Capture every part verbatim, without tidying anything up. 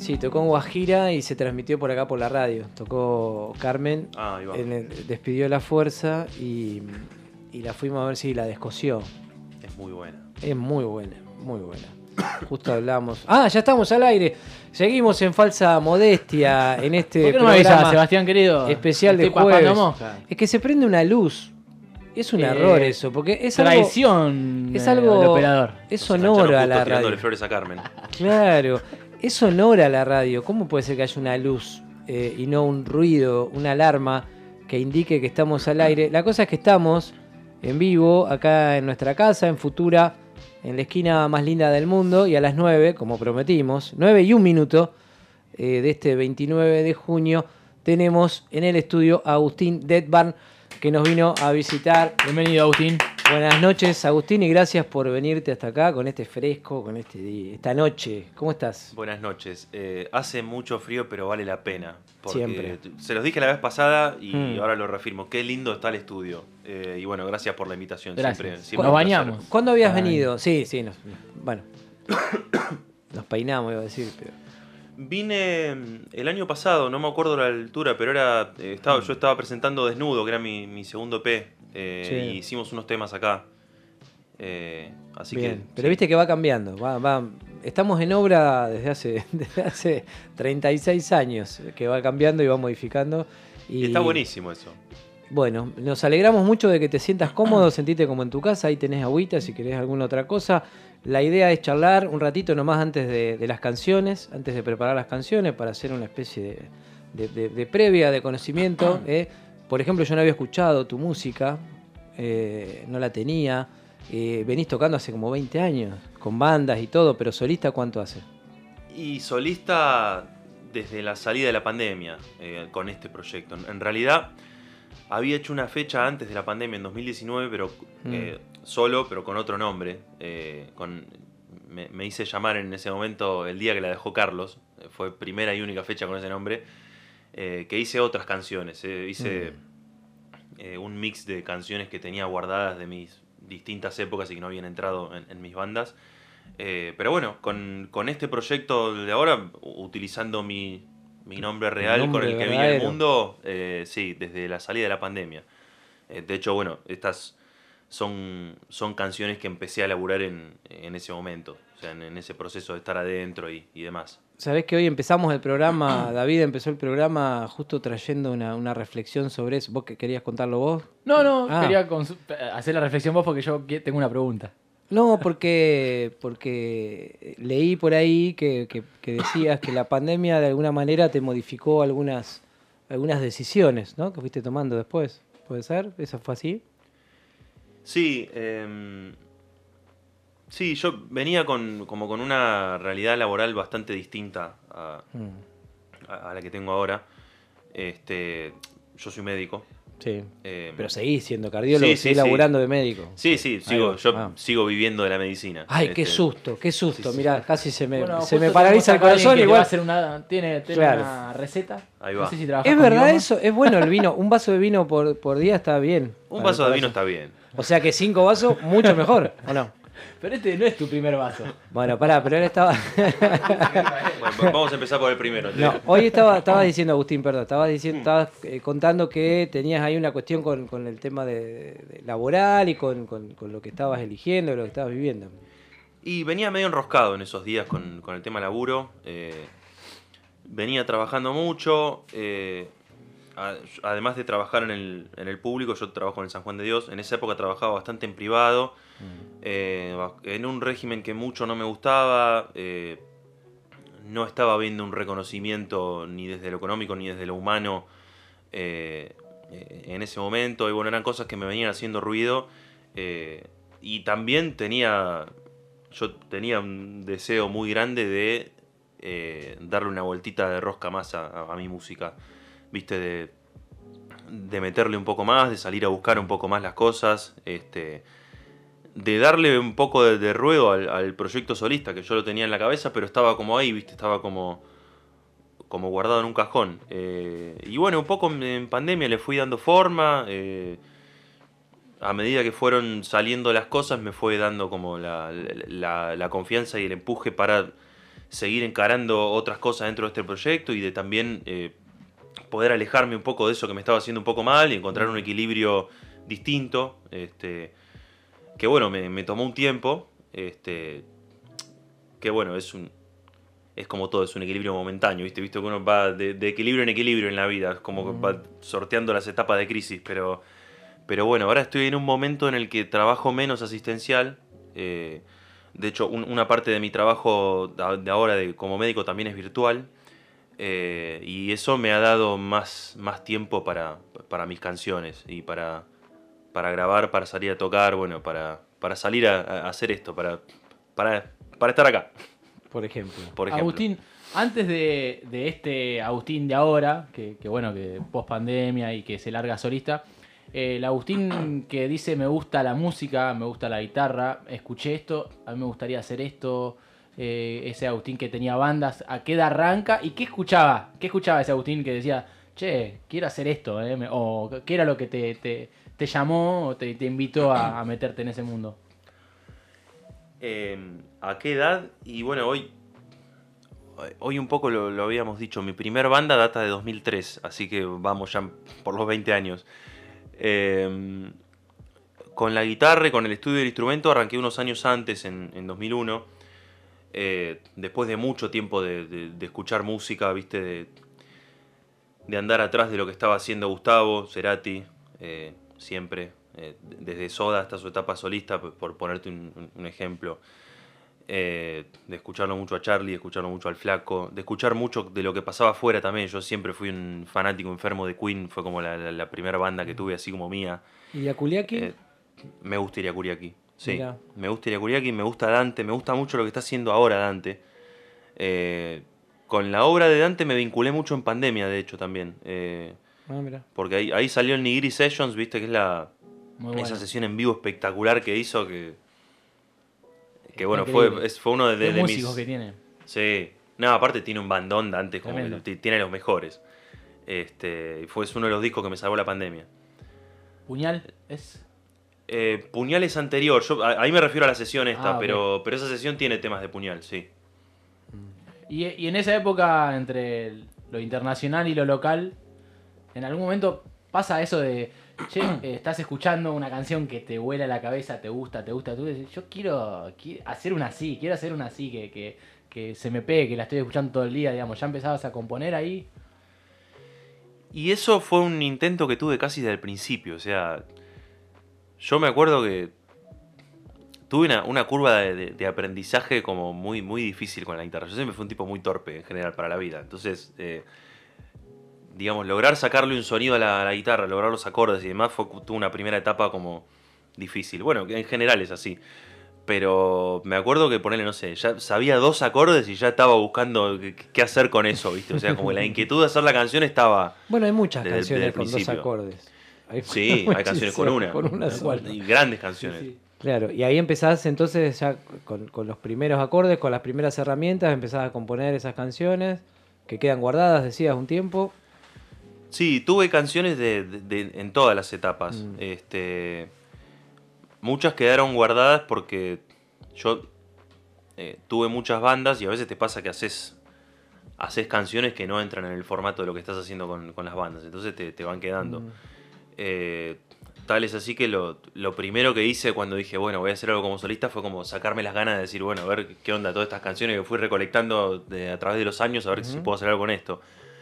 Sí, tocó en Guajira y se transmitió por acá por la radio. Tocó Carmen, Ah, ahí va. en el- despidió La Fuerza y, y la fuimos a ver si la descosió. Es muy buena. Es muy buena, muy buena. Justo hablamos. Ah, ya estamos al aire. Seguimos en falsa modestia en este ¿Por qué no me programa avisás, Sebastián, querido? especial de Estoy papando jueves. mosca. Es que se prende una luz. Es un Eh, error eso, porque es algo, Traición es eh, algo del operador. es Nos sonora engancharon a justo la tirándole radio. flores a Carmen. Claro, es sonora la radio. ¿Cómo puede ser que haya una luz eh, y no un ruido, una alarma que indique que estamos al aire? La cosa es que estamos en vivo acá en nuestra casa, en Futura, en la esquina más linda del mundo, y a las nueve, como prometimos, nueve y un minuto eh, de este veintinueve de junio, tenemos en el estudio a Agustín Detbarn, que nos vino a visitar. Bienvenido, Agustín. Buenas noches, Agustín, y gracias por venirte hasta acá con este fresco, con este día, esta noche. ¿Cómo estás? Buenas noches. Eh, hace mucho frío, pero vale la pena. Porque Siempre. Se los dije la vez pasada y Mm. ahora lo reafirmo. Qué lindo está el estudio. Eh, y bueno, gracias por la invitación. Gracias. Siempre, siempre Nos un placer. bañamos. ¿Cuándo habías Ay. venido? Sí, sí, nos, bueno. Nos peinamos, iba a decir, pero... Vine mm, el año pasado, no me acuerdo la altura, pero era eh, estaba, yo estaba presentando Desnudo, que era mi, mi segundo E P. eh, Sí. Y hicimos unos temas acá. Eh, así Bien, que. pero sí. viste que va cambiando. Va, va, estamos en obra desde hace, desde hace treinta y seis años, que va cambiando y va modificando. Y Está buenísimo eso. Bueno, nos alegramos mucho de que te sientas cómodo, sentite como en tu casa, ahí tenés agüita si querés alguna otra cosa. La idea es charlar un ratito nomás antes de, de las canciones, antes de preparar las canciones, para hacer una especie de, de- de- de previa, de conocimiento. ¿eh? Por ejemplo, yo no había escuchado tu música, eh, no la tenía. Eh, venís tocando hace como veinte años, con bandas y todo, pero solista, ¿cuánto hace? Y solista desde la salida de la pandemia eh, con este proyecto. En realidad había hecho una fecha antes de la pandemia en dos mil diecinueve, pero eh, solo, pero con otro nombre. Eh, con, me, me hice llamar en ese momento el día que la dejó Carlos. Eh, fue primera y única fecha con ese nombre. Eh, que hice otras canciones. eh, hice eh, un mix de canciones que tenía guardadas de mis distintas épocas y que no habían entrado en, en mis bandas. Eh, pero bueno, con, con este proyecto de ahora, u- utilizando mi, mi nombre real nombre con el que vine al verdadero. mundo, eh, sí, desde la salida de la pandemia. Eh, de hecho, bueno, estas son, son canciones que empecé a elaborar en, en ese momento, o sea, en, en ese proceso de estar adentro y, y demás. Sabés que hoy empezamos el programa, David empezó el programa justo trayendo una, una reflexión sobre eso. ¿Vos que querías contarlo vos? No, no, Ah. quería consu- hacer la reflexión vos porque yo qui- tengo una pregunta. No, porque, porque leí por ahí que, que- que decías que la pandemia de alguna manera te modificó algunas, algunas decisiones, ¿no? Que fuiste tomando después. ¿Puede ser? ¿Eso fue así? Sí, eh, sí, yo venía con, como con una realidad laboral bastante distinta a, Mm, a- a la que tengo ahora. Este, yo soy médico. sí. eh, Pero seguís siendo cardiólogo, Sí, sí, seguís sí. laburando de médico. Sí, sí, Ahí sigo, va. yo Ah. sigo viviendo de la medicina. Ay, qué Este, susto, qué susto. sí, sí. Mirá, casi se me, Bueno, se justo me paraliza el tenemos acá a alguien corazón. que te va a Igual. hacer una, tiene tiene Claro. una receta. Ahí No va. sé si trabajas ¿Es con verdad idiomas. eso? ¿Es bueno el vino? Un vaso de vino por, por día está bien. Un Para- vaso de para vino eso. está bien. O sea que cinco vasos, mucho mejor, ¿o no? Pero este no es tu primer vaso. Bueno, pará, pero él estaba... Bueno, vamos a empezar por el primero. te No, digo. hoy estaba, estabas diciendo, Agustín, perdón, estabas diciendo, estabas eh, contando que tenías ahí una cuestión con, con el tema de, de laboral y con, con- con lo que estabas eligiendo, lo que estabas viviendo. Y venía medio enroscado en esos días con, con el tema laburo. eh, venía trabajando mucho. eh, a- además de trabajar en el, en el público, yo trabajo en el San Juan de Dios. En esa época trabajaba bastante en privado. eh, en un régimen que mucho no me gustaba. eh, no estaba viendo un reconocimiento ni desde lo económico ni desde lo humano eh, eh, en ese momento. Y bueno, eran cosas que me venían haciendo ruido. eh, y también tenía... Yo tenía un deseo muy grande de eh, darle una vueltita de rosca más a, a mi música. Viste, de, de meterle un poco más, de salir a buscar un poco más las cosas, este, de darle un poco de, de ruedo al, al proyecto solista, que yo lo tenía en la cabeza, pero estaba como ahí, viste, estaba como, como guardado en un cajón. Eh, y bueno, un poco en, en pandemia le fui dando forma. eh, A medida que fueron saliendo las cosas me fue dando como la, la, la confianza y el empuje para seguir encarando otras cosas dentro de este proyecto y de también eh, poder alejarme un poco de eso que me estaba haciendo un poco mal y encontrar un equilibrio distinto, este, que bueno, me, me tomó un tiempo, este, que bueno, es un es como todo, es un equilibrio momentáneo, ¿viste? Visto que uno va de, de equilibrio en equilibrio en la vida, es como que va sorteando las etapas de crisis, pero, pero bueno, ahora estoy en un momento en el que trabajo menos asistencial, eh, de hecho un- una parte de mi trabajo de de ahora de, como médico también es virtual, eh, y eso me ha dado más, más tiempo para, para mis canciones y para, para grabar, para salir a tocar, bueno, para, para salir a, a hacer esto, para, para, para estar acá, Por ejemplo. por ejemplo. Agustín, antes de, de este Agustín de ahora, que, que bueno, que post pandemia y que se larga solista, eh, el Agustín que dice me gusta la música, me gusta la guitarra, escuché esto, a mí me gustaría hacer esto, eh, ese Agustín que tenía bandas, ¿a qué edad arranca? ¿Y qué escuchaba? ¿Qué escuchaba ese Agustín que decía, che, quiero hacer esto? Eh? me- O qué era lo que te, te, te llamó o te, te invitó a, a meterte en ese mundo? Eh, ¿A qué edad? Y bueno, hoy, hoy un poco lo, lo habíamos dicho, mi primer banda data de dos mil tres, así que vamos ya por los veinte años. Eh, con la guitarra y con el estudio del instrumento arranqué unos años antes, en, en dos mil uno, eh, después de mucho tiempo de, de- de escuchar música, viste, de, de andar atrás de lo que estaba haciendo Gustavo Cerati, eh, siempre, eh, desde Soda hasta su etapa solista, por por ponerte un, un- un ejemplo. Eh, de escucharlo mucho a Charlie, de escucharlo mucho al Flaco, de escuchar mucho de lo que pasaba afuera también. Yo siempre fui un fanático enfermo de Queen, fue como la, la- la primera banda que tuve así como mía. ¿Y a Kuliaki? Eh, Me gusta ir a Kuriaki, sí. Mirá. Me gusta ir a Kuriaki, me gusta Dante, me gusta mucho lo que está haciendo ahora Dante. Eh, con la obra de Dante me vinculé mucho en pandemia, de hecho, también. Eh, Ah, mira. porque ahí, ahí salió el Nigiri Sessions, viste, que es la, Muy bueno. esa sesión en vivo espectacular que hizo, que, que Está bueno, increíble. fue, es- fue uno de, de- Qué de músicos mis... que tiene. Sí, no, aparte tiene un bandón Dante, como que Tremendo. t- tiene los mejores. Este, y fue es uno de los discos que me salvó la pandemia. Puñal es. Eh, Puñal es anterior, yo, a- ahí me refiero a la sesión esta, Ah, ok. pero, pero esa sesión tiene temas de Puñal, sí. Y, y en esa época, entre el- lo internacional y lo local, en algún momento pasa eso de, che, eh, estás escuchando una canción que te vuela la cabeza, te gusta, te gusta, tú dices, yo quiero, qui- hacer una así, quiero hacer una así, que, que, que se me pegue, que la estoy escuchando todo el día, digamos, ya empezabas a componer ahí. Y eso fue un intento que tuve casi desde el principio, o sea, yo me acuerdo que tuve una, una curva de, de- de aprendizaje como muy, muy difícil con la guitarra. Yo siempre fui un tipo muy torpe en general para la vida, entonces, eh, digamos, lograr sacarle un sonido a la, a la guitarra, lograr los acordes y demás, fue, tuvo una primera etapa como difícil. Bueno, en general es así. Pero me acuerdo que ponerle, no sé, ya sabía dos acordes y ya estaba buscando qué, qué hacer con eso, ¿viste? O sea, como la inquietud de hacer la canción estaba... Bueno, hay muchas Desde el- canciones desde el con dos principio. acordes. Hay Sí, hay canciones con una. Con una Tal cual. sola. Y grandes canciones. Sí, sí. Claro, y ahí empezás entonces ya con, con los primeros acordes, con las primeras herramientas, empezás a componer esas canciones que quedan guardadas, decías, un tiempo. Sí, tuve canciones de, de- de- en todas las etapas. Mm. Este, muchas quedaron guardadas porque yo eh, tuve muchas bandas y a veces te pasa que haces, haces canciones que no entran en el formato de lo que estás haciendo con, con las bandas. Entonces te, te van quedando. Mm. Eh, tal es así que lo, lo primero que hice cuando dije, bueno, voy a hacer algo como solista fue como sacarme las ganas de decir, bueno, a ver qué onda todas estas canciones que fui recolectando de- a través de los años, a ver si Ujú. puedo hacer algo con esto.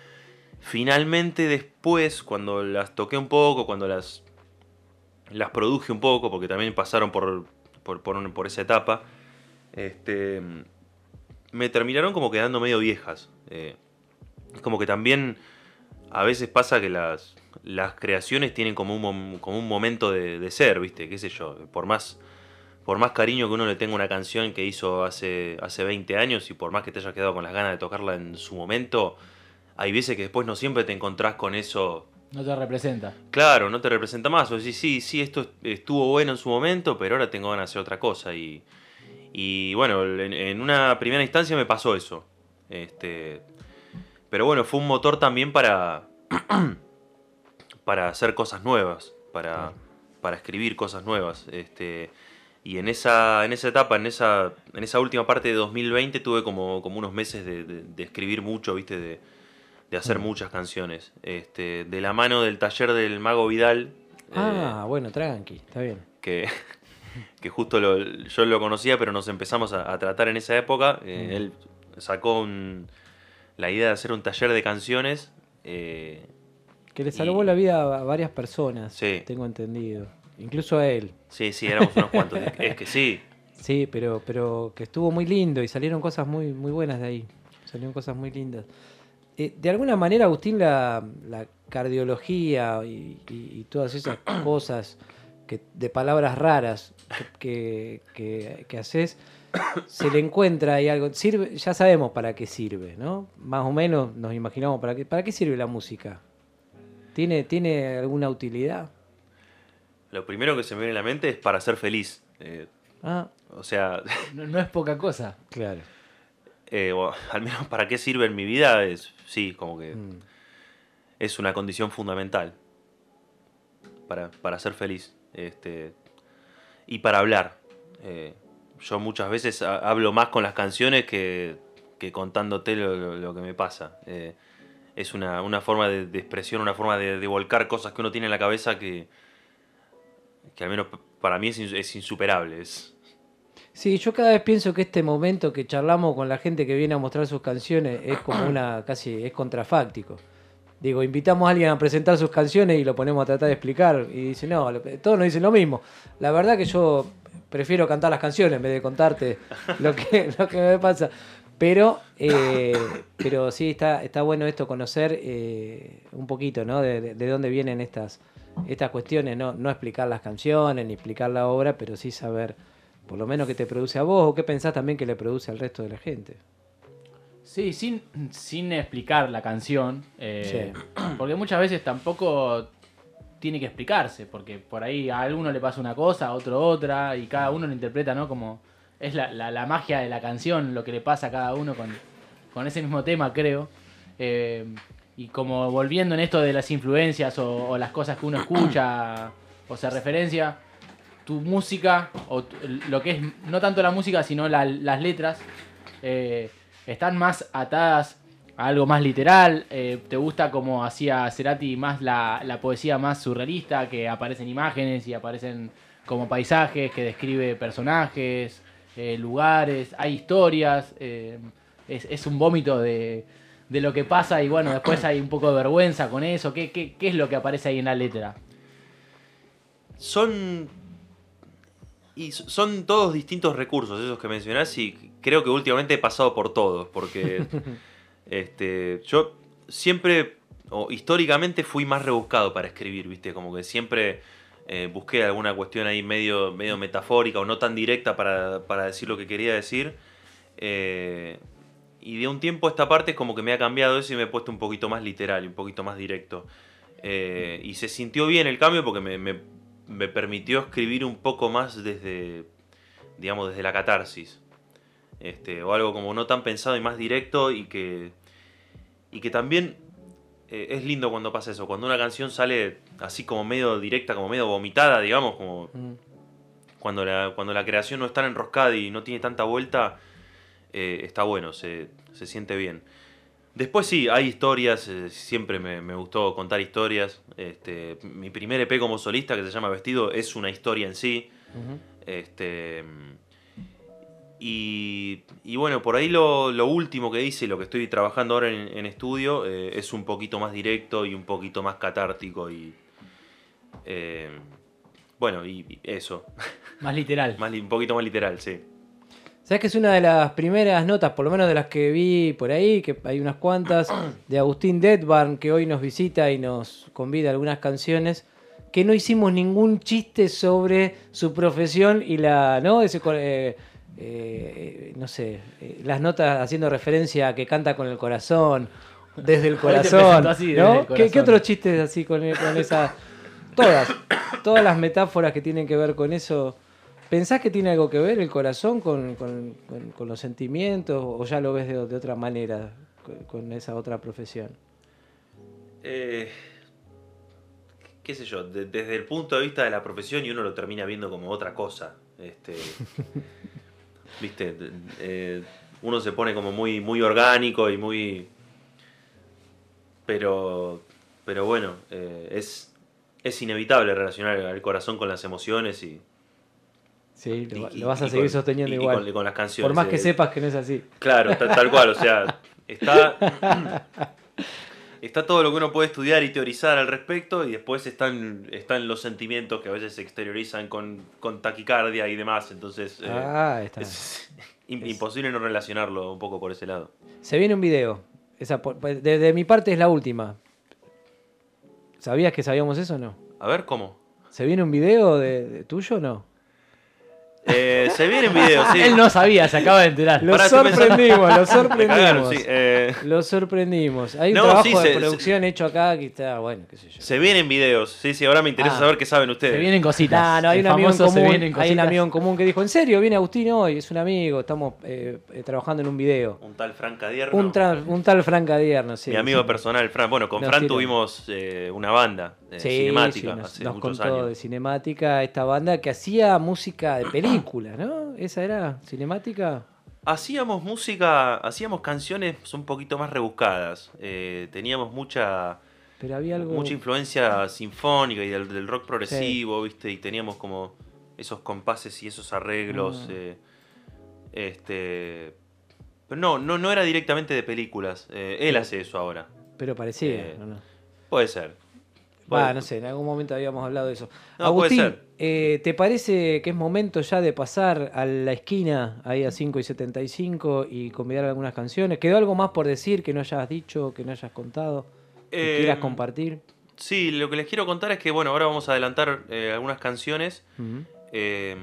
Finalmente después, cuando las toqué un poco, cuando las, las produje un poco, porque también pasaron por, por, por, un- por esa etapa, este, me terminaron como quedando medio viejas. Eh, es como que también a veces pasa que las, las creaciones tienen como un, mom- como un momento de, de ser, ¿viste? ¿Qué sé yo? Por más, por más cariño que uno le tenga a una canción que hizo hace, hace veinte años y por más que te hayas quedado con las ganas de tocarla en su momento, hay veces que después no siempre te encontrás con eso. No te representa. Claro, no te representa más. O decís, sí, sí, esto estuvo bueno en su momento, pero ahora tengo ganas de hacer otra cosa. Y, y bueno, en, en una primera instancia me pasó eso. Este, pero bueno, fue un motor también para, para hacer cosas nuevas, para, Claro. para escribir cosas nuevas. Este, Y en esa, en esa etapa, en esa, en esa última parte de dos mil veinte, tuve como, como unos meses de, de- de escribir mucho, ¿viste? De, de hacer Mm. muchas canciones. Este, de la mano del taller del Mago Vidal, Ah, bueno, tranqui, está bien. que, que justo lo- yo lo conocía, pero nos empezamos a, a tratar en esa época. Eh, Mm. Él sacó un- la idea de hacer un taller de canciones. eh, Que le y- salvó la vida a varias personas, Sí. tengo entendido. Incluso a él. Sí, sí, éramos unos cuantos. Es, es que sí. Sí, pero, pero que estuvo muy lindo y salieron cosas muy, muy buenas de ahí. Salieron cosas muy lindas. Eh, de alguna manera, Agustín, la, la cardiología y, y- y todas esas cosas que, de palabras raras que, que, que, que haces, se le encuentra ahí algo. Sirve, ya sabemos para qué sirve, ¿no? Más o menos nos imaginamos para qué, para qué sirve la música. ¿Tiene, ¿Tiene alguna utilidad? Lo primero que se me viene a la mente es para ser feliz. Eh, Ah, o sea, No, no es poca cosa. claro. eh, o al menos para qué sirve en mi vida es, sí, como que Mm. es una condición fundamental para, para ser feliz. Este, y para hablar. Eh, yo muchas veces ha- hablo más con las canciones que, que contándote lo, lo- lo que me pasa. Eh, es una, una forma de, de expresión, una forma de, de volcar cosas que uno tiene en la cabeza que, que al menos p- para mí es, ins- es insuperable. Es, Sí, yo cada vez pienso que este momento que charlamos con la gente que viene a mostrar sus canciones es como una, casi, es contrafáctico. Digo, invitamos a alguien a presentar sus canciones y lo ponemos a tratar de explicar. Y dice, no, lo- todos nos dicen lo mismo. La verdad que yo prefiero cantar las canciones en vez de contarte lo que, lo que me pasa. Pero, eh, pero sí, está, está bueno esto, conocer eh, un poquito, ¿no? De, de- de dónde vienen estas, estas cuestiones. No, no explicar las canciones ni explicar la obra, pero sí saber por lo menos qué te produce a vos o qué pensás también que le produce al resto de la gente. Sí, sin, sin explicar la canción, eh, Sí. porque muchas veces tampoco tiene que explicarse, porque por ahí a alguno le pasa una cosa, a otro otra, y cada uno lo interpreta, ¿no? Como es la, la- la magia de la canción, lo que le pasa a cada uno con, con ese mismo tema, creo. Eh, y como volviendo en esto de las influencias o, o las cosas que uno escucha o se referencia, tu música, o tu- lo que es no tanto la música, sino la- las letras, eh, están más atadas a algo más literal. Eh, ¿te gusta como hacía Cerati más la, la poesía más surrealista, que aparecen imágenes y aparecen como paisajes, que describe personajes, eh, lugares, hay historias? Eh, es, es un vómito de, de lo que pasa y bueno, después hay un poco de vergüenza con eso. ¿Qué, qué, qué es lo que aparece ahí en la letra? son y s- son todos distintos recursos esos que mencionás y creo que últimamente he pasado por todos porque este yo siempre o históricamente fui más rebuscado para escribir, viste, como que siempre eh, busqué alguna cuestión ahí medio medio metafórica o no tan directa para, para decir lo que quería decir. Eh, y de un tiempo a esta parte es como que me ha cambiado eso y me he puesto un poquito más literal y un poquito más directo. Eh, y se sintió bien el cambio porque me, me- me permitió escribir un poco más desde, digamos, desde la catarsis. Este, o algo como no tan pensado y más directo y que, y que también eh, es lindo cuando pasa eso. Cuando una canción sale así como medio directa, como medio vomitada, digamos, como Mm. cuando la, cuando la creación no es tan enroscada y no tiene tanta vuelta, eh, está bueno, se, se siente bien. Después sí, hay historias, eh, siempre me, me gustó contar historias. Este, mi primer E P como solista, que se llama Vestido, es una historia en sí. Ujú. Este, y, y bueno, por ahí lo, lo último que hice, lo que estoy trabajando ahora en, en estudio, eh, es un poquito más directo y un poquito más catártico. Y eh, bueno, y, y eso, Más literal. más, li- un poquito más literal, sí. ¿Sabes que es una de las primeras notas, por lo menos de las que vi por ahí, que hay unas cuantas, de Agustín Detbarn, que hoy nos visita y nos convida a algunas canciones, que no hicimos ningún chiste sobre su profesión y la, ¿no? Ese, co- eh, eh, no sé, eh, las notas haciendo referencia a que canta con el corazón, desde el Hoy te corazón, presentó así, desde ¿no? el ¿Qué, qué corazón. otros chistes así con, con esa? Todas, todas las metáforas que tienen que ver con eso. ¿Pensás que tiene algo que ver el corazón con, con- con- con los sentimientos o ya lo ves de, de otra manera con, con esa otra profesión? Eh, qué sé yo, de- desde el punto de vista de la profesión y uno lo termina viendo como otra cosa. Este, Viste, eh, uno se pone como muy, muy orgánico y muy... Pero, pero bueno, eh, es, es inevitable relacionar el corazón con las emociones y... Sí, lo, y, lo vas a y seguir con, sosteniendo y, igual. Y con, y con las canciones. Por más que eh, sepas que no es así. Claro, tal, tal cual, o sea, está... Está todo lo que uno puede estudiar y teorizar al respecto y después están, están los sentimientos que a veces se exteriorizan con, con taquicardia y demás. Entonces eh, Ah, está. es im- Es- imposible no relacionarlo un poco por ese lado. Se viene un video. Esa, por- de, de mi parte es la última. ¿Sabías que sabíamos eso o no? A ver, ¿cómo? ¿Se viene un video de, de tuyo o no? Eh, se vienen videos, sí. Él no sabía, se acaba de enterar. Lo Pará, estoy sorprendimos, lo Me sorprendimos. cagaron, sí. eh, Lo sorprendimos. Hay un No, trabajo sí, de se- producción hecho acá que está, bueno, qué sé yo. se vienen videos, sí, sí, ahora me interesa Ah. saber qué saben ustedes. Se vienen cositas. No, no, hay El un amigo en famoso se común, vienen hay un cositas. amigo en común que dijo, ¿en serio? Viene Agustín hoy, es un amigo, estamos eh, eh, trabajando en un video. Un tal Fran Cadierno. Un, tra- un tal Frank Adierno, sí. Mi amigo sí. personal, Fran. Bueno, con Nos Fran tiró. tuvimos eh, una banda eh, Sí, cinemática sí, nos, hace nos muchos contó años. de cinemática esta banda que hacía música de película, ¿no? ¿Esa era cinemática? Hacíamos música, hacíamos canciones un poquito más rebuscadas. Eh, teníamos mucha, Pero había algo... mucha influencia sinfónica y del, del rock progresivo, ¿viste? Y teníamos como esos compases y esos arreglos. Ah. eh, este, pero no, no, no era directamente de películas. Eh, él hace eso ahora. Pero parecía, Eh, ¿no? no. Puede ser. Va, Puede- no sé, en algún momento habíamos hablado de eso. No, puede Agustín, ser. eh, ¿te parece que es momento ya de pasar a la esquina, ahí a cinco y setenta y cinco, y convidar algunas canciones? ¿Quedó algo más por decir que no hayas dicho, que no hayas contado, que Eh, quieras compartir? Sí, lo que les quiero contar es que, bueno, ahora vamos a adelantar eh, algunas canciones. Ujú. eh,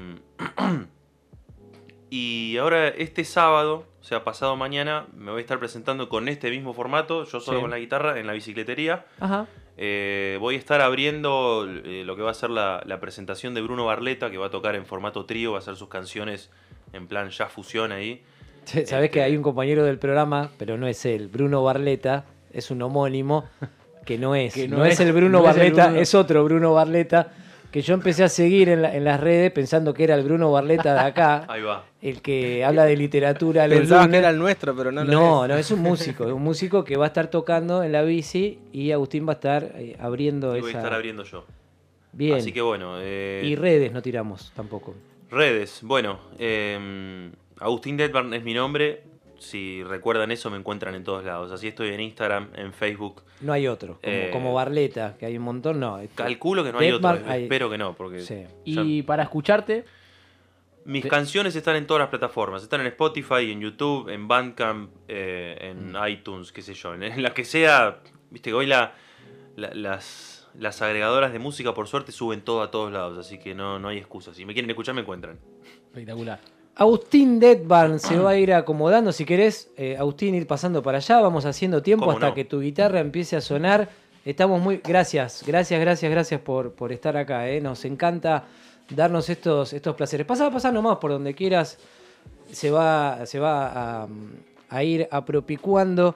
y ahora, este sábado, o sea, pasado mañana, me voy a estar presentando con este mismo formato, yo solo Sí. con la guitarra, en la bicicletería. Ajá. Eh, voy a estar abriendo eh, lo que va a ser la, la presentación de Bruno Barleta, que va a tocar en formato trío, va a hacer sus canciones en plan ya fusión ahí. Sabés Este- que hay un compañero del programa, pero no es él, Bruno Barleta, es un homónimo, que no es. Que no, no es, es- el Bruno no es el Barleta, Bruno. es otro Bruno Barleta, que yo empecé a seguir en, la- en las redes pensando que era el Bruno Barleta de acá, Ahí va. el que habla de literatura. los Pensabas lunes. que era el nuestro, pero no lo No, es. no, es un músico, es un músico que va a estar tocando en la bici y Agustín va a estar eh, abriendo Y voy a esa... estar abriendo yo. Bien. Así que bueno. eh, Y redes no tiramos tampoco. Redes, bueno, eh, Agustín Detbarn es mi nombre. Si recuerdan eso, me encuentran en todos lados. Así estoy en Instagram, en Facebook. No hay otro, como, Eh, como Barleta, que hay un montón, no. este- Calculo que no hay Detmar otro. hay- Espero que no, porque Sí. Y para escucharte, mis Te- canciones están en todas las plataformas. Están en Spotify, en YouTube, en Bandcamp, eh, en Mm. iTunes, qué sé yo. En, en la que sea. Viste que hoy la, la- las, las agregadoras de música, por suerte, suben todo a todos lados. Así que no, no hay excusas. Si me quieren escuchar, me encuentran. espectacular. Agustín Detbarn se va a ir acomodando. Si querés, eh, Agustín, ir pasando para allá. Vamos haciendo tiempo ¿Cómo hasta no? que tu guitarra empiece a sonar. Estamos muy... Gracias, gracias, gracias, gracias por, por estar acá. eh. Nos encanta darnos estos, estos placeres. Pasa, pasa nomás por donde quieras. Se va, se va a, a ir apropicuando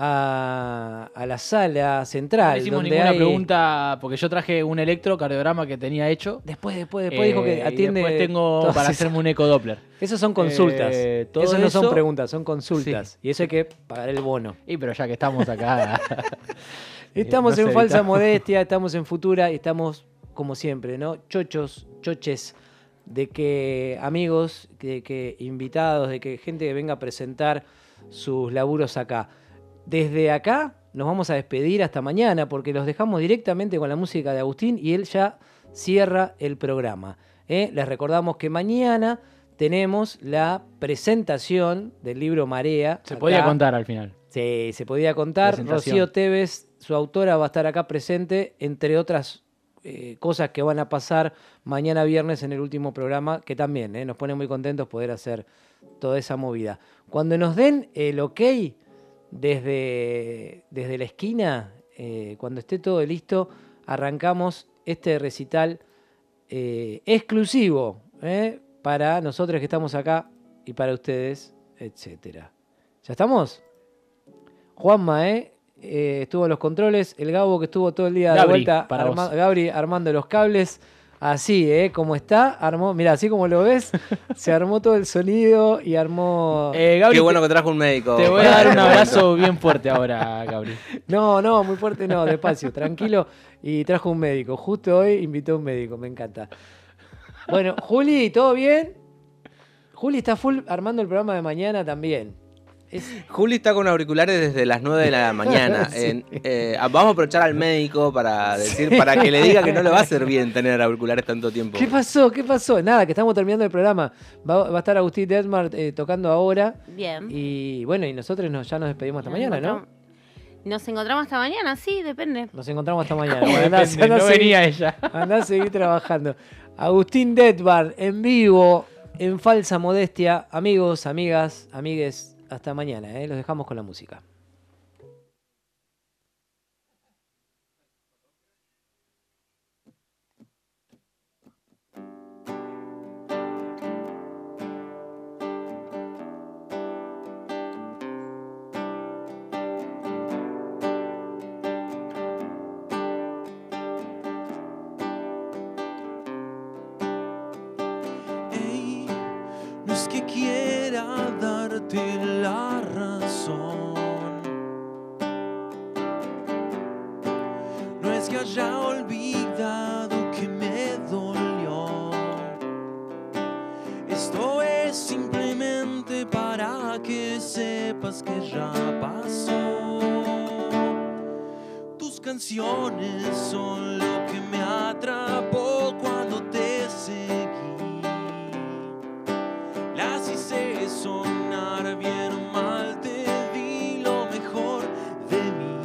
a, a la sala central. No hicimos donde ninguna hay- pregunta, porque yo traje un electrocardiograma que tenía hecho. Después, después, después dijo Eh, que y atiende... después tengo todas para esas- hacerme un ecodoppler. Esos son consultas. Eh, todo eso no son eso- preguntas, son consultas. Y eso hay que pagar el bono. Y pero ya que estamos acá. Estamos no en se falsa evita. modestia, estamos en futura y estamos, como siempre, ¿no? Chochos, choches, de que amigos, de que invitados, de que gente que venga a presentar sus laburos acá. Desde acá nos vamos a despedir hasta mañana porque los dejamos directamente con la música de Agustín y él ya cierra el programa. ¿eh? Les recordamos que mañana tenemos la presentación del libro Marea. Se acá. podía contar al final. Sí, se podía contar. Presentación. Rocío Tevez, su autora, va a estar acá presente, entre otras eh, cosas que van a pasar mañana viernes en el último programa, que también eh, nos pone muy contentos poder hacer toda esa movida. Cuando nos den el ok desde, desde la esquina, eh, cuando esté todo listo, arrancamos este recital eh, exclusivo eh, para nosotros que estamos acá y para ustedes, etcétera. ¿Ya estamos? Juanma, ¿eh? Eh, estuvo en los controles, el Gabo que estuvo todo el día de Gabri, vuelta, para arma- vos. Gabri armando los cables, Así, ¿eh? Como está, armó, mira, así como lo ves, se armó todo el sonido y armó... Eh, Gabri, Qué bueno te, que trajo un médico. te voy a dar un abrazo bien fuerte ahora, Gabri. No, no, muy fuerte no, despacio, tranquilo. Y trajo un médico, justo hoy invitó a un médico, me encanta. Bueno, Juli, ¿todo bien? Juli está full armando el programa de mañana también. Es... Juli está con auriculares desde las nueve de la mañana. Sí. En, eh, vamos a aprovechar al médico para decir, para que le diga que no le va a hacer bien tener auriculares tanto tiempo. ¿Qué pasó? ¿Qué pasó? Nada, que estamos terminando el programa. Va, va a estar Agustín Detmar eh, tocando ahora. Bien. Y bueno, y nosotros nos, ya nos despedimos hasta Nos mañana, ¿no? encontramos- Nos encontramos hasta mañana, sí, depende. Nos encontramos hasta mañana. Como Bueno, andá- depende, andá a no seguir- venía ella. andá a seguir trabajando. Agustín Detmar, en vivo, en falsa modestia. Amigos, amigas, amigues, hasta mañana. ¿eh? Los dejamos con la música. Ey, no es que quiera darte la razón, no es que haya olvidado que me dolió. Esto es simplemente para que sepas que ya pasó. Tus canciones son lo que me atrapó cuando te seguí. Las hice sonar bien o mal, te di lo mejor de mí.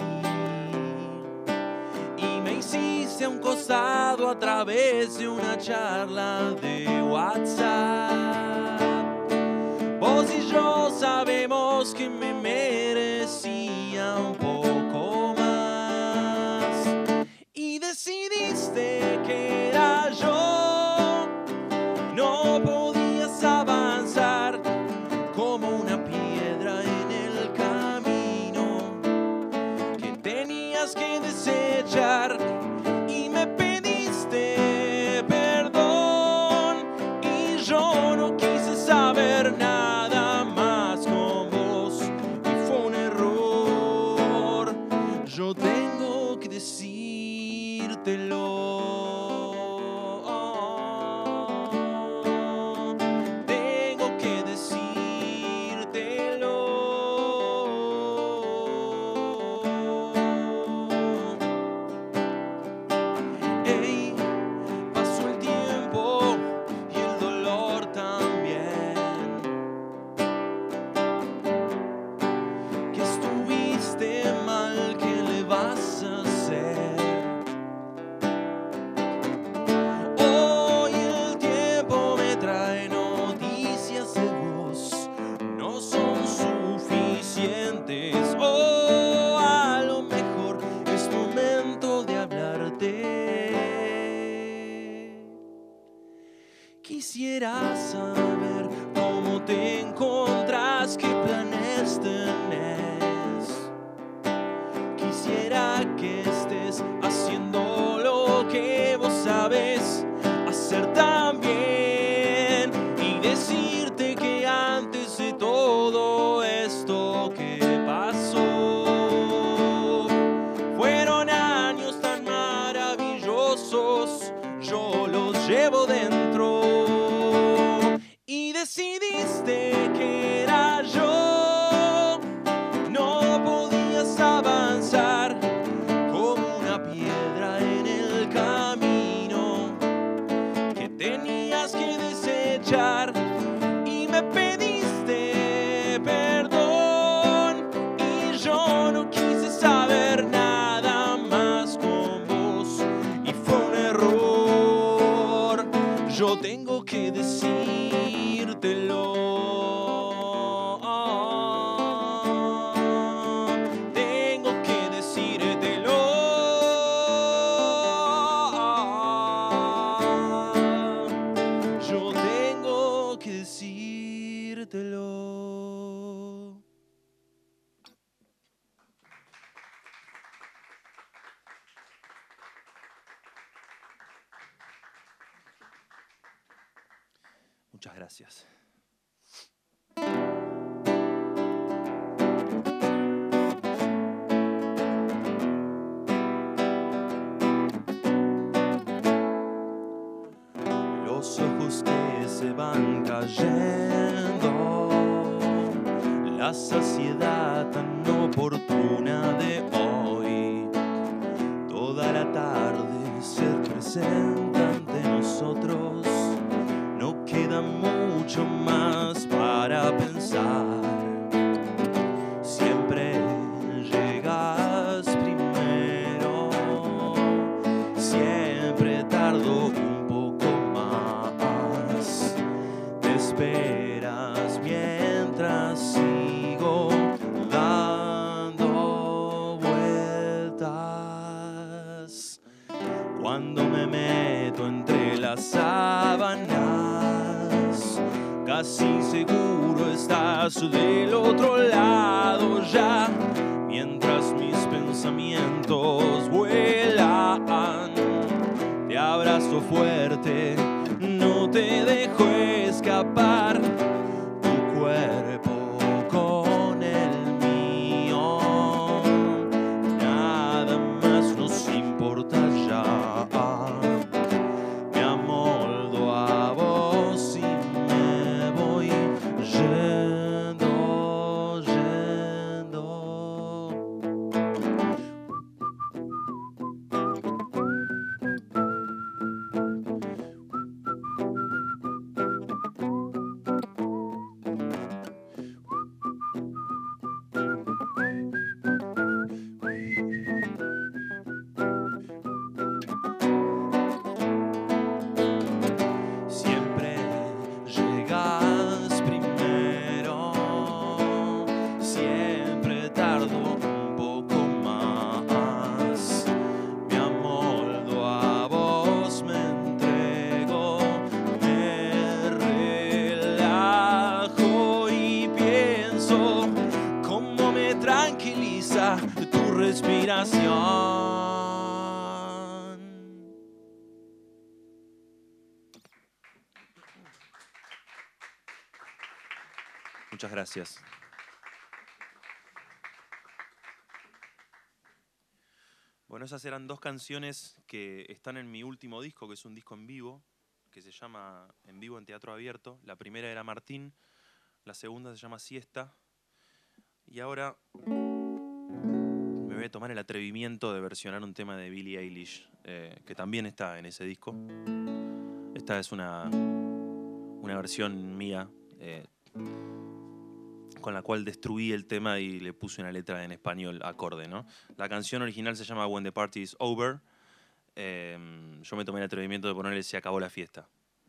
Y me hiciste a un costado a través de una charla de WhatsApp. Vos y yo sabemos que me merecía un poco más. Y decidiste que era yo. No podías avanzar como una piedra en el camino que tenías que desechar. Y me pediste perdón y yo no quise saber nada más con vos y fue un error. Yo tengo que decírtelo. Tengo que decírtelo. Ey, pasó el tiempo y el dolor también. Que estuviste mal, ¿qué le vas a hacer? Muchas gracias. Los ojos que se van cayendo, la saciedad tan oportuna de hoy, toda la tarde se presenta ante nosotros, no queda mucho más para pensar, siempre llegas primero, siempre tardo un poco más, te esperas mientras sigo dando vueltas. Cuando me meto entre las sábanas, casi seguro estás del otro lado ya, mientras mis pensamientos vuelan. Te abrazo fuerte, no te dejo escapar, tu cuerpo con el mío, nada más nos importa ya. Me amoldo a vos y me voy yendo, yendo. Siempre llegas primero, siempre tardo un poco más. Me amoldo a vos, me entrego, me relajo y pienso cómo me tranquiliza tu respiración. Muchas gracias. Bueno, esas eran dos canciones que están en mi último disco, que es un disco en vivo, que se llama En Vivo en Teatro Abierto. La primera era Martín, la segunda se llama Siesta. Y ahora me voy a tomar el atrevimiento de versionar un tema de Billie Eilish, eh, que también está en ese disco. Esta es una, una versión mía, eh, con la cual destruí el tema y le puse una letra en español acorde, ¿no? La canción original se llama When the Party is Over. Eh, yo me tomé el atrevimiento de ponerle Se acabó la fiesta.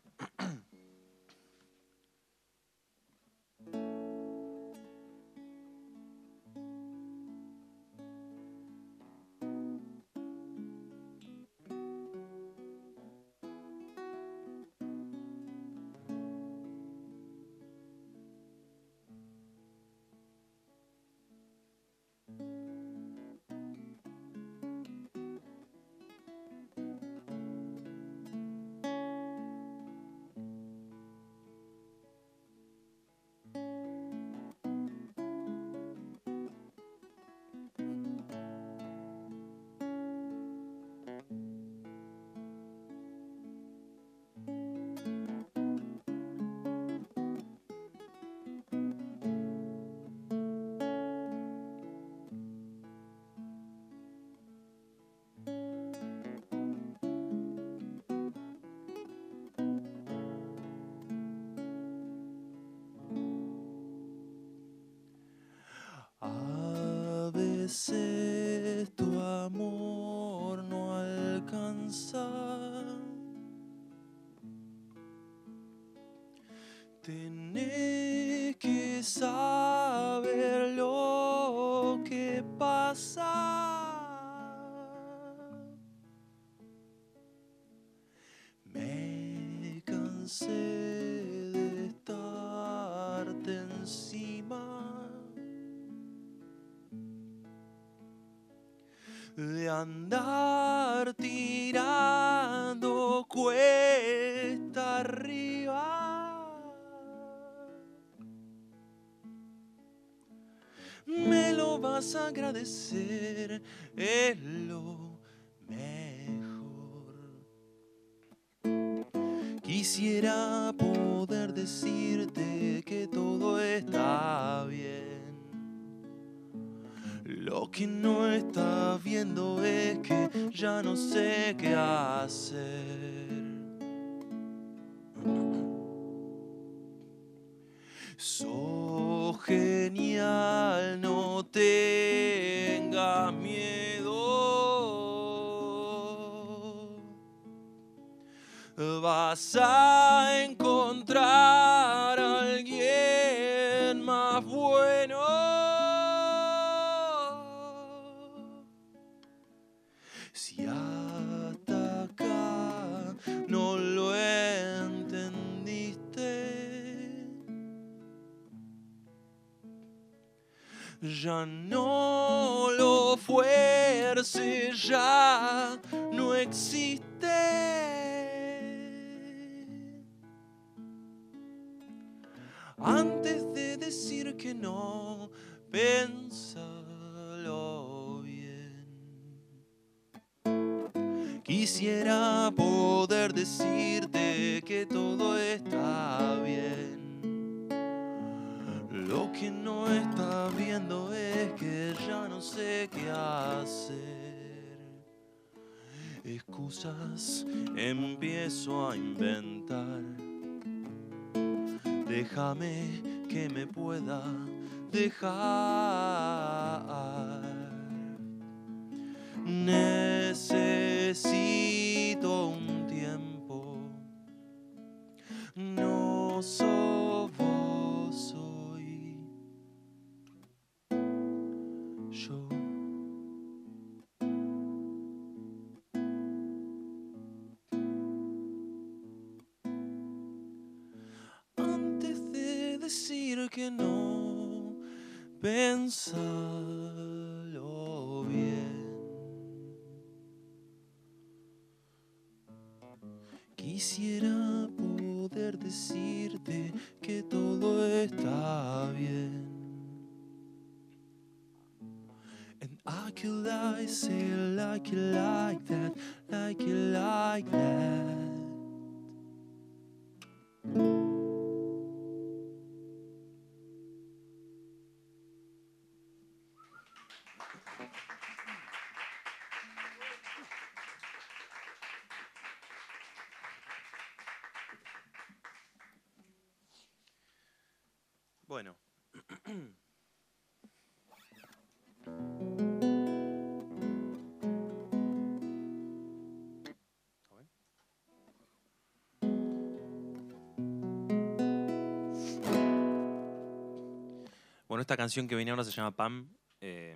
A veces tu amor no alcanza, tenés que saber lo que pasa. Me cansé de estarte encima, de andar tirando cuesta arriba. vas a agradecer es lo mejor. Quisiera poder decirte que todo está bien. Lo que no estás viendo es que ya no sé qué hacer. Sos genial, no tengas miedo. Vas a encontrar a alguien más bueno. Si hasta acá no lo entendiste, ya no lo fuerces, ya no existe. Antes de decir que no, pénsalo bien. Quisiera poder decirte que todo está bien. Lo que no estás viendo es que ya no sé qué hacer. Excusas empiezo a inventar. Déjame que me pueda dejar. Necesito un tiempo. No sos vos, soy yo. Antes de decir que no, pénsalo bien. Quisiera poder decirte que todo está bien. And I could lie, say it like you like that, like you like that. Bueno. Bueno, esta canción que viene ahora se llama Pam. Eh,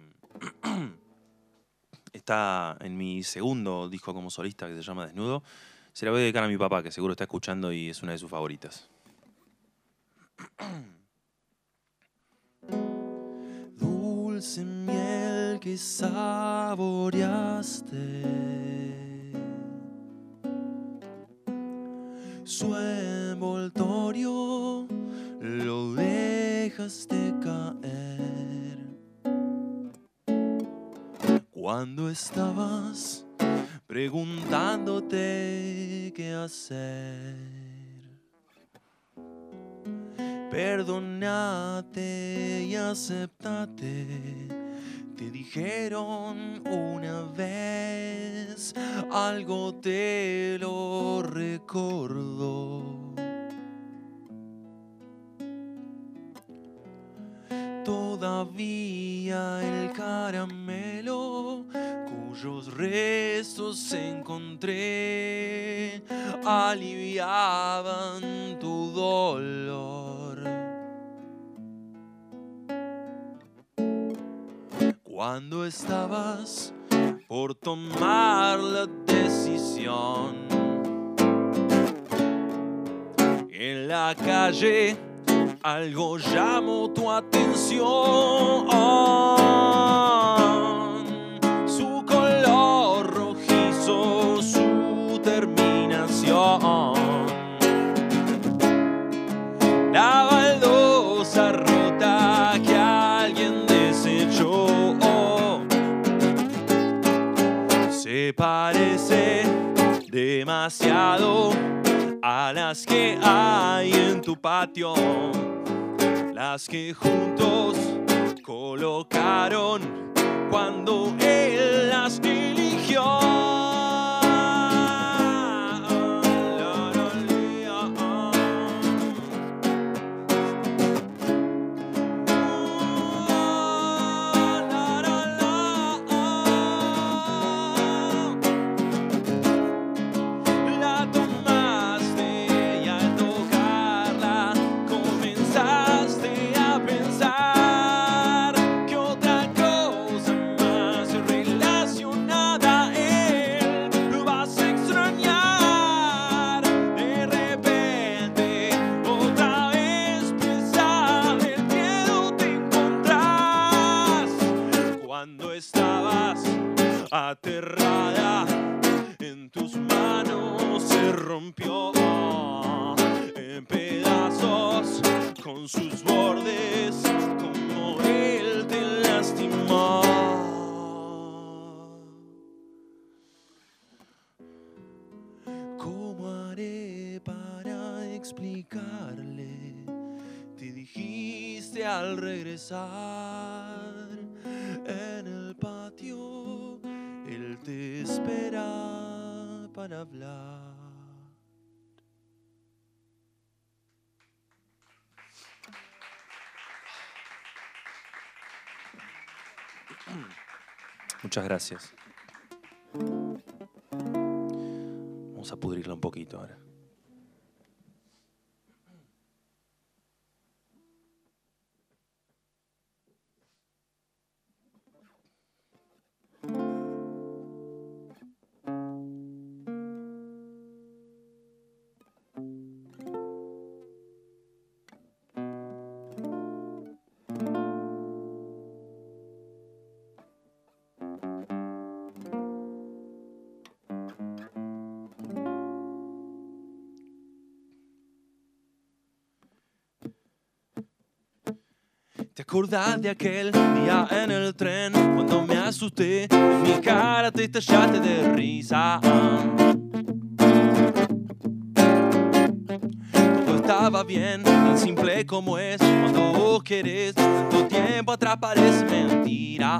está en mi segundo disco como solista que se llama Desnudo. Se la voy a dedicar a mi papá, que seguro está escuchando y es una de sus favoritas. Dulce miel que saboreaste, su envoltorio lo dejaste caer cuando estabas preguntándote qué hacer. Perdónate y aceptate, te dijeron una vez, algo te lo recordó. Todavía el caramelo cuyos restos encontré aliviaban tu dolor. Cuando estabas por tomar la decisión, en la calle algo llamó tu atención. Su color rojizo, su terminación, la baldosa rota que alguien desechó. demasiado a las que hay en tu patio, las que juntos colocaron cuando él las eligió. Aterrada, en tus manos se rompió en pedazos con sus bordes, como él te lastimó. ¿Cómo haré para explicarle? Te dijiste al regresar en el patio. Él te espera para hablar. Muchas gracias. Vamos a pudrirla un poquito ahora. ¿Te acordás de aquel día en el tren cuando me asusté? En mi cara te estallaste de risa. Todo estaba bien, tan simple como es. Cuando vos querés, tanto tiempo atrás parece mentira.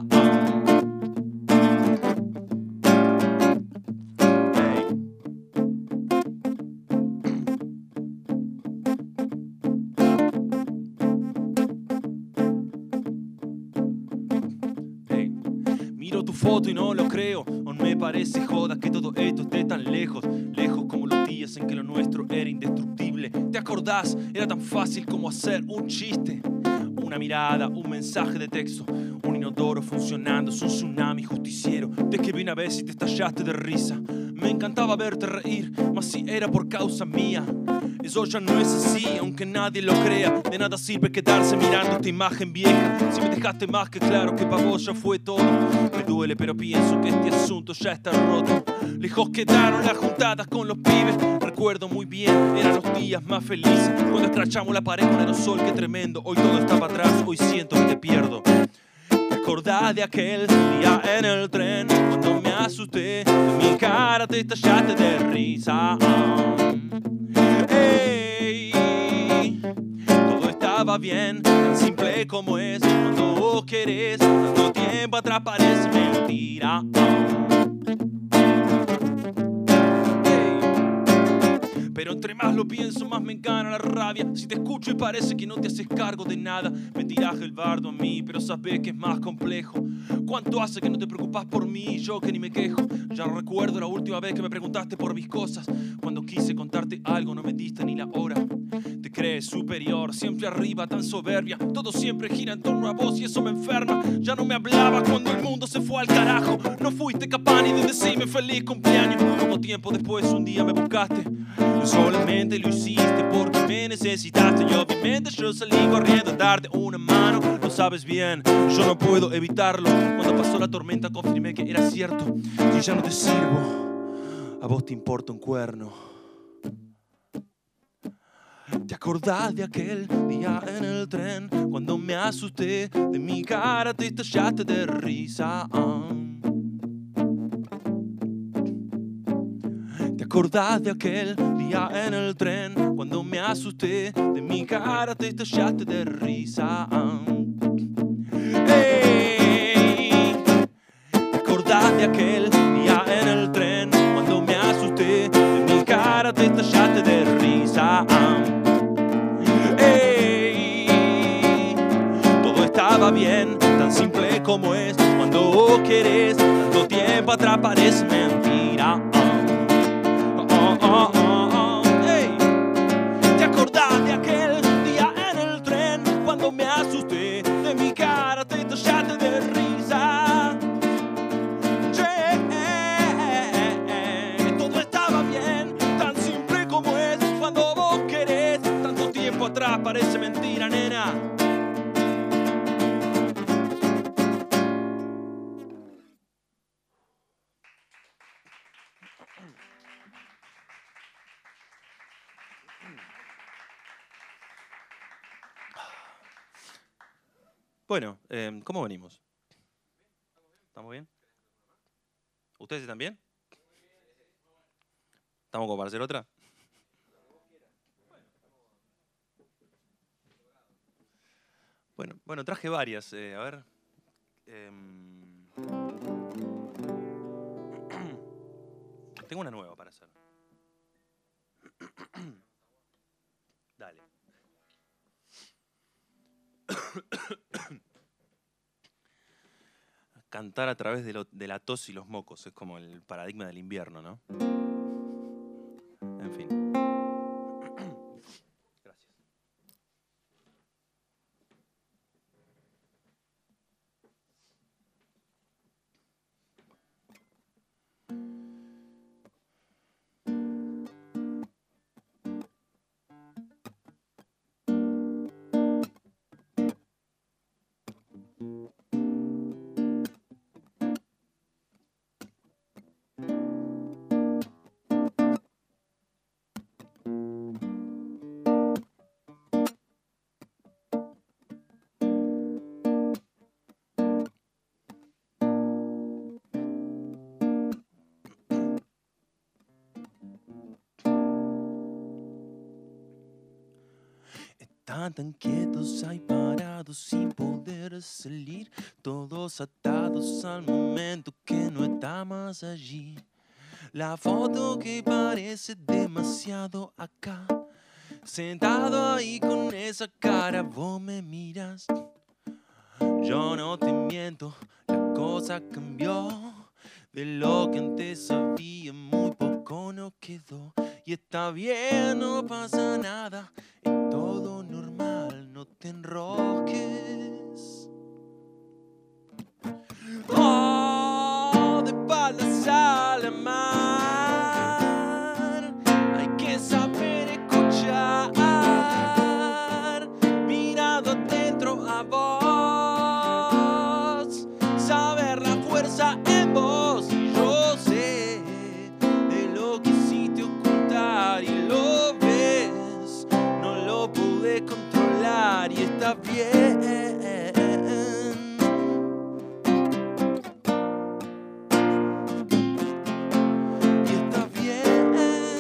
Foto y no lo creo, aún me parece joda que todo esto esté tan lejos, lejos como los días en que lo nuestro era indestructible. ¿Te acordás? Era tan fácil como hacer un chiste, una mirada, un mensaje de texto, un inodoro funcionando, es un tsunami justiciero. Te escribí una vez y te estallaste de risa. Me encantaba verte reír, mas si era por causa mía. Eso ya no es así, aunque nadie lo crea. De nada sirve quedarse mirando esta imagen vieja. Si me dejaste más que claro que para vos ya fue todo. Me duele, pero pienso que este asunto ya está roto. Lejos quedaron las juntadas con los pibes. Recuerdo muy bien, eran los días más felices. Cuando escrachamos la pared con aerosol, qué tremendo. Hoy todo está para atrás, hoy siento que te pierdo. ¿Te acordás de aquel día en el tren cuando me asusté? En mi cara te estallaste de risa. Hey, todo estaba bien, tan simple como es. Cuando vos querés, tanto tiempo atrás parece mentira. Pero entre más lo pienso, más me gana la rabia. Si te escucho y parece que no te haces cargo de nada, me tirás el bardo a mí, pero sabes que es más complejo. ¿Cuánto hace que no te preocupas por mí y yo que ni me quejo? Ya no recuerdo la última vez que me preguntaste por mis cosas. Cuando quise contarte algo no me diste ni la hora. Te crees superior, siempre arriba, tan soberbia. Todo siempre gira en torno a vos y eso me enferma. Ya no me hablabas cuando el mundo se fue al carajo. No fuiste capaz ni de decirme feliz cumpleaños. Como tiempo después un día me buscaste. Solamente lo hiciste porque me necesitaste. Y obviamente yo salí corriendo a darte una mano. Lo sabes bien, yo no puedo evitarlo. Cuando pasó la tormenta confirmé que era cierto. Yo ya no te sirvo, a vos te importa un cuerno. ¿Te acordás de aquel día en el tren cuando me asusté? De mi cara te estallaste de risa. ¿Te acordás de aquel día en el tren cuando me asusté? De mi cara te estallaste de risa. Hey, ¿te acordás de aquel día en el tren cuando me asusté? De mi cara te estallaste de risa. Hey, todo estaba bien, tan simple como es. Cuando vos querés, tanto tiempo atrás parece mentira. Oh, oh, oh, oh. Hey, ¿te acordás de aquel día en el tren cuando me asusté? De mi cara te estallaste de risa. Yeah, todo estaba bien, tan simple como es. Cuando vos querés, tanto tiempo atrás parece mentira, nena. Bueno, eh, ¿cómo venimos? ¿Estamos bien? ¿Ustedes están bien? ¿Estamos como para hacer otra? Bueno, bueno, traje varias. Eh, a ver. Eh, tengo una nueva para hacer. Dale. Cantar a través de, lo, de la tos y los mocos es como el paradigma del invierno, ¿no? En fin. Gracias. Están tan quietos ahí parados sin poder salir, todos atados al momento que no está más allí. La foto que parece demasiado acá, sentado ahí con esa cara, vos me miras. Yo no te miento, la cosa cambió. De lo que antes sabía, muy poco no quedó. Y está bien, no pasa nada, es todo normal, no te enroques. Oh, de espaldas a la mar, hay que saber escuchar, mirando adentro a vos, saber la fuerza en vos. Y yo sé de lo que hiciste ocultar y lo ves, no lo pude controlar y está bien. Y está bien.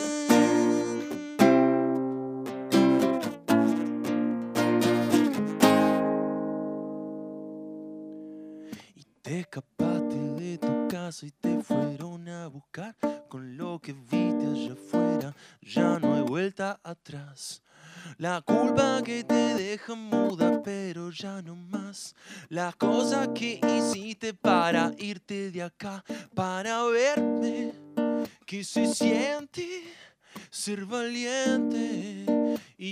Y te escapaste de tu casa y te fueron a buscar. Con lo que viste allá afuera ya no hay vuelta atrás. La culpa que te deja muda, pero ya no más. Las cosas que hiciste para irte de acá, para verme, que se siente ser valiente y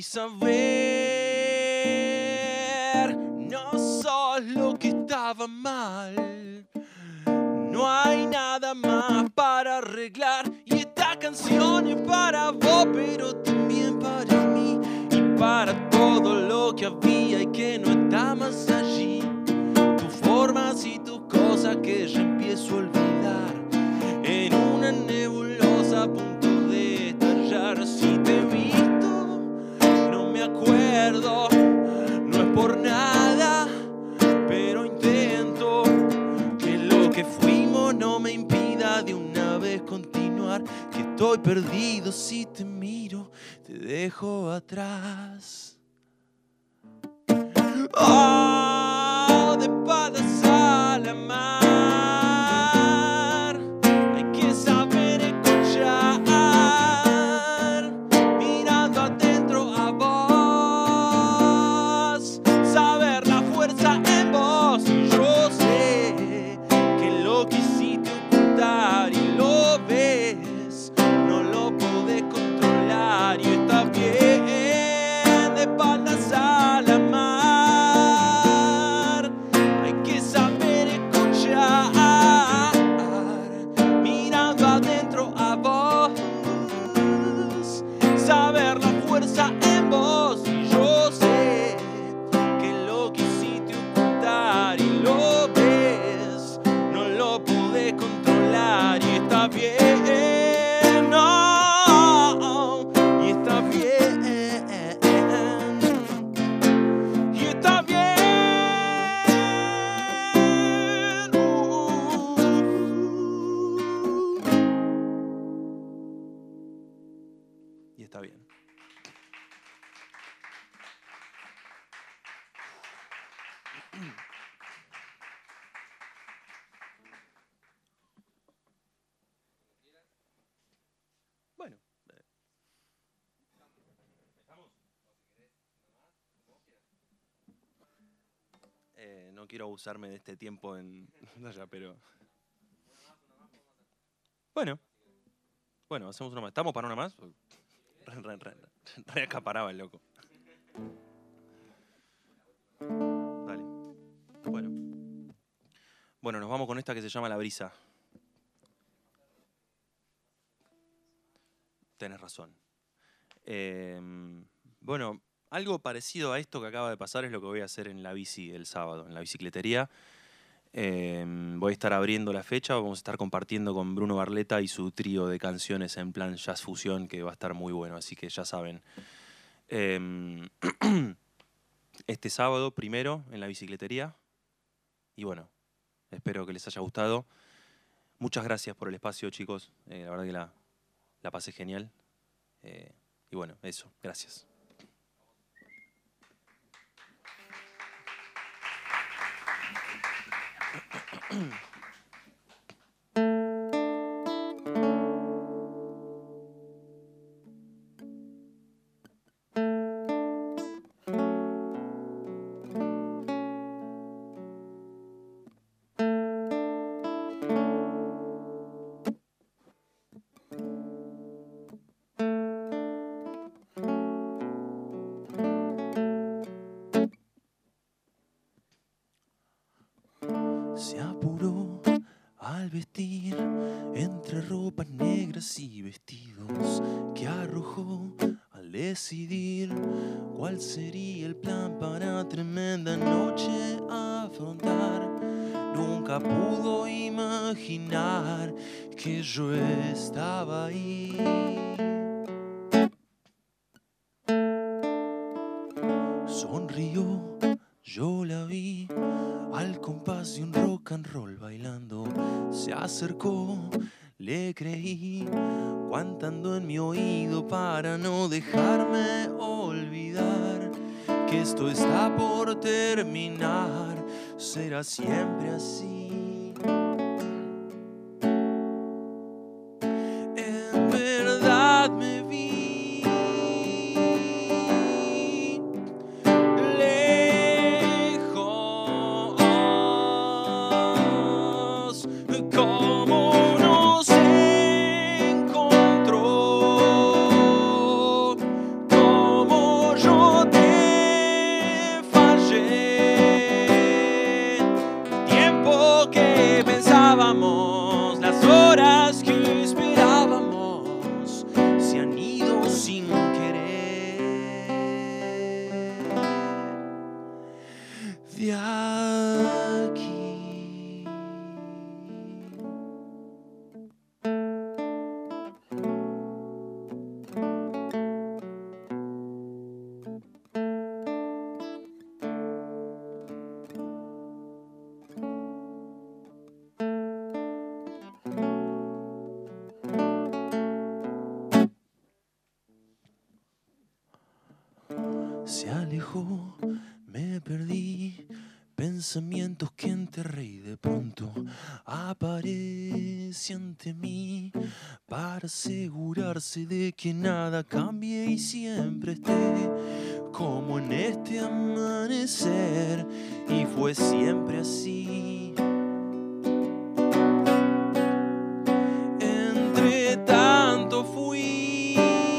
saber no sos lo que estaba mal. No hay nada más para arreglar. Y esta canción es para vos, pero también para mí. Y para todo lo que había y que no está más allí. Tus formas y tus cosas que ya empiezo a olvidar. En una nebulosa a punto de estallar. Si te he visto, no me acuerdo. No es por nada, pero intento que lo que fuimos no me impida de una vez continuar. Que Estoy perdido si te miro, te dejo atrás. Oh, de espaldas a la mar, hay que saber escuchar, mirando adentro a vos, saber la fuerza en vos. Y yo sé que lo quisiste ocultar y lo ves, no lo podés controlar y está bien. De espaldas a la mar, hay que saber escuchar, mirando adentro a vos, saber la fuerza en vos. Y yo sé que lo quisiste ocultar y lo ves, no lo podés controlar y está bien, no, y está bien, y está bien, uh, y está bien. Bueno. Eh, no quiero abusarme de este tiempo en allá, pero... Bueno. Bueno, hacemos una más. ¿Estamos para una más? Re, re, re, re acaparaba el loco. Dale. Bueno. Bueno, nos vamos con esta que se llama La Brisa. Tenés razón. Eh, bueno, algo parecido a esto que acaba de pasar es lo que voy a hacer en la bici el sábado, en la bicicletería. Eh, voy a estar abriendo la fecha, vamos a estar compartiendo con Bruno Barletta y su trío de canciones en plan jazz fusión, que va a estar muy bueno, así que ya saben. Eh, este sábado primero en la bicicletería. Y bueno, espero que les haya gustado. Muchas gracias por el espacio, chicos. Eh, la verdad que la, la pasé genial. Eh, y bueno, eso. Gracias. Se apuró al vestir entre ropas negras y vestidos que arrojó al decidir cuál sería el plan para tremenda noche a afrontar. Nunca pudo imaginar que yo estaba ahí. Sonrió, yo la vi al compás de un rock and roll bailando. Se acercó, le creí, cantando en mi oído para no dejarme olvidar que esto está por terminar, será siempre así. En verdad me vi lejos, como nos encontró, como yo te fallé, tiempo que pensamientos que enterré y de pronto aparece ante mí para asegurarse de que nada cambie y siempre esté como en este amanecer, y fue siempre así. Entre tanto fui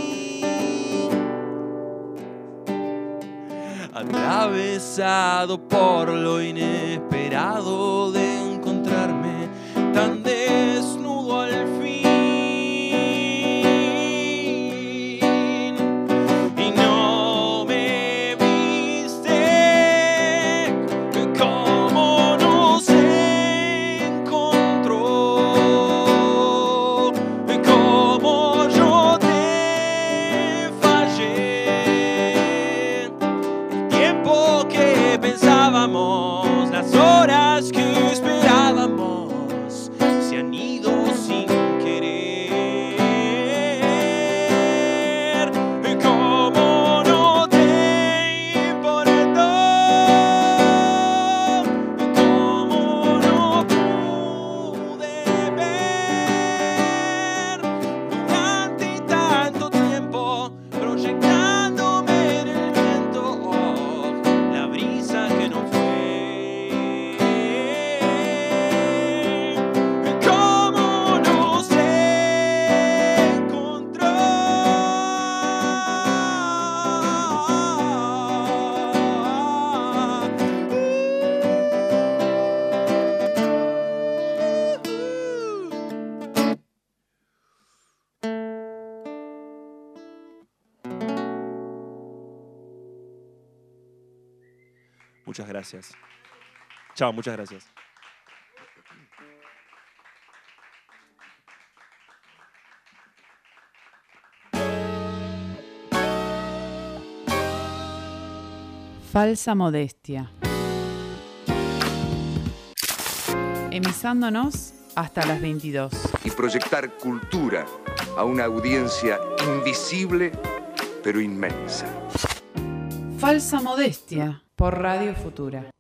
atravesado por lo inesperado de encontrarme tan desnudo al fin. Y no me viste como nos encontró, como yo te fallé. El tiempo que pensábamos, las horas que esperábamos, se han ido sin querer. Como no te importó, como no pude ver durante tanto tiempo, proyectándome en el viento, la brisa que no fue. Cómo nos encontró. Muchas gracias. Chao, muchas gracias. Falsa modestia. Emisándonos hasta las veintidós. Y proyectar cultura a una audiencia invisible pero inmensa. Falsa modestia por Radio Futura.